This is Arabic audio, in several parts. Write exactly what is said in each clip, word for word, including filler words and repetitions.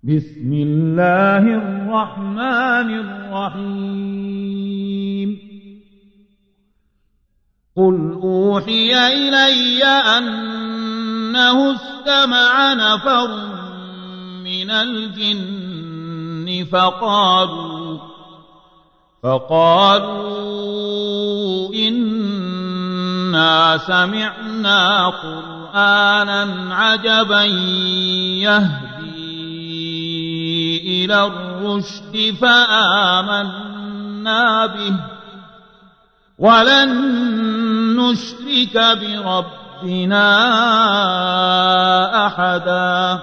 بسم الله الرحمن الرحيم قل أوحي إلي أنه استمع نفر من الجن فقالوا فقالوا إنا سمعنا قرآنا عجبا يهدي إلى الرشد فآمنا به ولن نشرك بربنا أحدا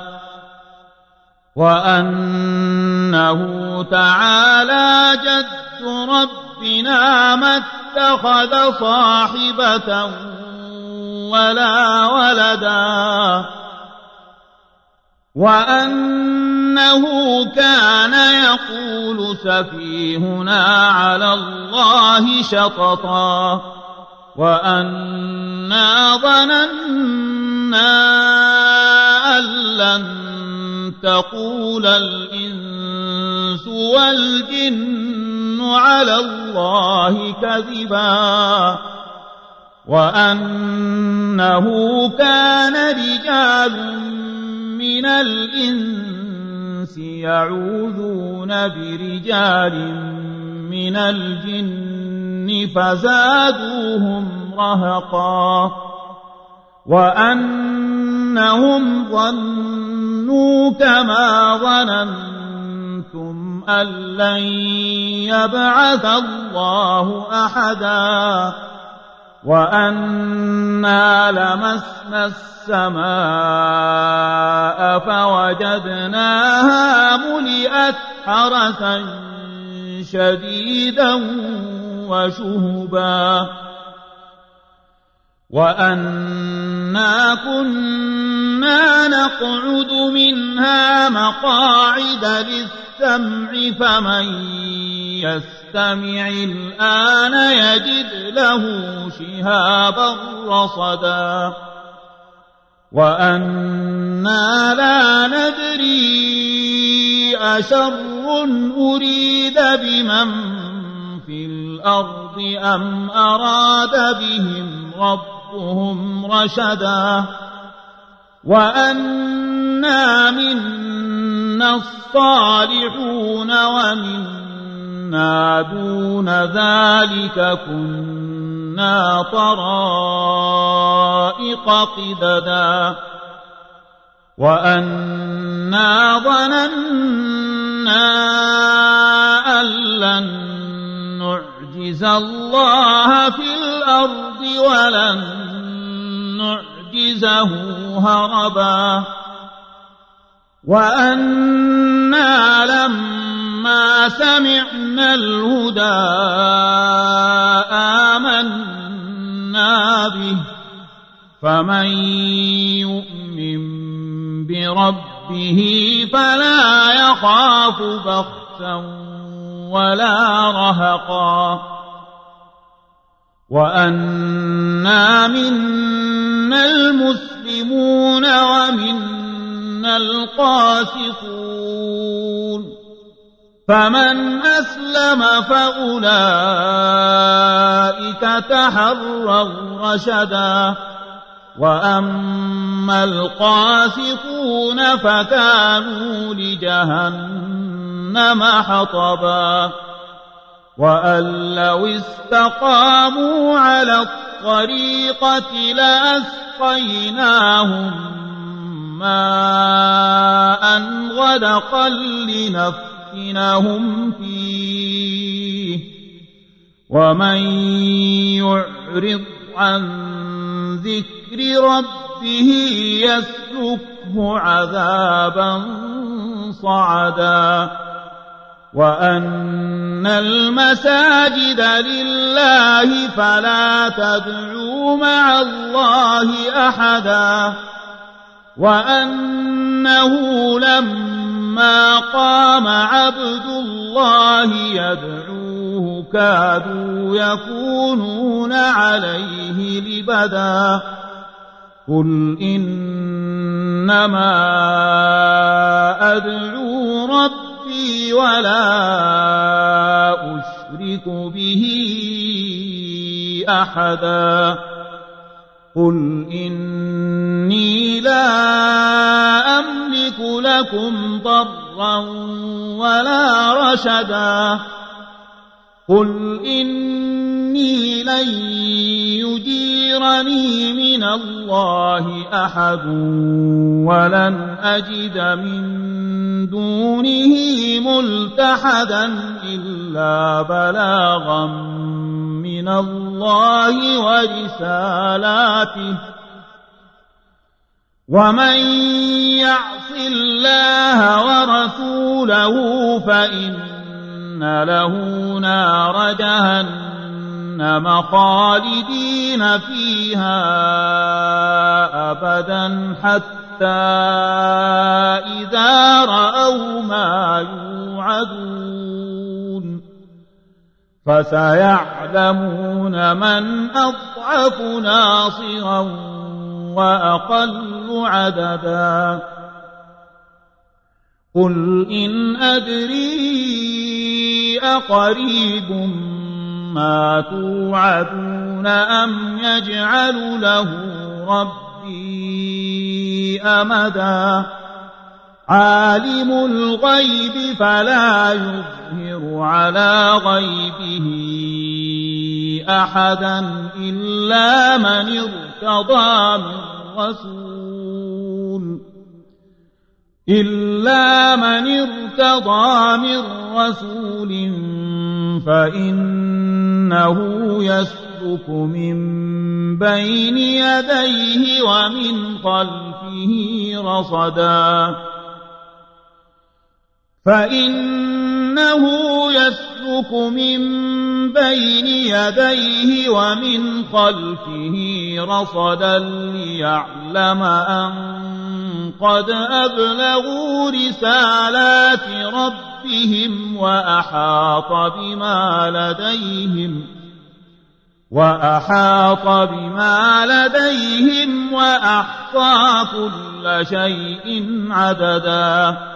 وأنه تعالى جد ربنا ما اتخذ صاحبة ولا ولدا وأنه كان يقول سفيهنا على الله شططا وأنا ظننا أن لن تقول الإنس والجن على الله كذبا وأنه كان رجال من الإنس يعوذون برجال من الجن فزادوهم رهقا وأنهم ظنوا كما ظننتم أن لن يبعث الله أحدا وأنا لمسنا السماء فوجدناها ملئت حرسا شديدا وشهبا وأنا كنا نقعد منها مقاعد للسمع فمن يستمع الآن يجد له شهابا رصدا وأنا لا ندري أشر أريد بمن في الأرض أم أراد بهم ربهم رشدا وأنا منا الصالحون ومنا دون ذلك كنا طرائق قددا وأنا ظننا أن لن نعجز الله في الأرض ولن نعجزه هربا وأنا لما سمعنا الهدى آمنا به فمن يؤمن بربه فلا يخاف بخسا ولا رهقا وأنا منا المسلمون ومنا القاسطون فمن أسلم فأولئك تحروا رشدا وأما القاسطون فكانوا لجهنم حطبا وأن لو استقاموا على الطريقة لأسقيناهم ماء غدقا لنفتنهم فيه ومن يعرض عن ذكر ربه يسلكه عذابا صعدا وأن المساجد لله فلا تدعوا مع الله أحدا وأنه لما قام عبد الله يدعوه كادوا يكونون عليه لبدا قل إنما أدعو ربي ولا أشرك به أحدا قل إني لا أملك لكم ضرا ولا رشدا قل إني لن يجيرني من الله أحد ولن أجد من دونه ملتحدا إلا بلاغا من الله ورسالاته ومن يعص الله ورسوله فإن له نار جهنم خالدين فيها أبدا حتى إذا رأوا ما يوعدون فسيعلمون من أضعف ناصرا وأقل عددا قل إن أدري أقريب ما توعدون أم يجعل له ربي أمدا عالم الغيب فلا يظهر على غيبه أحدا إلا من ارتضى من رسول إلا من ارتضى من رسول فإنه يسلك من بين يديه ومن خلفه رصدا فإنه يسلك من بين يديه ومن خلفه رصدا ليعلم أن قد أبلغوا رسالات ربهم وأحاط بما لديهم وأحاط بما لديهم وأحصى كل شيء عددا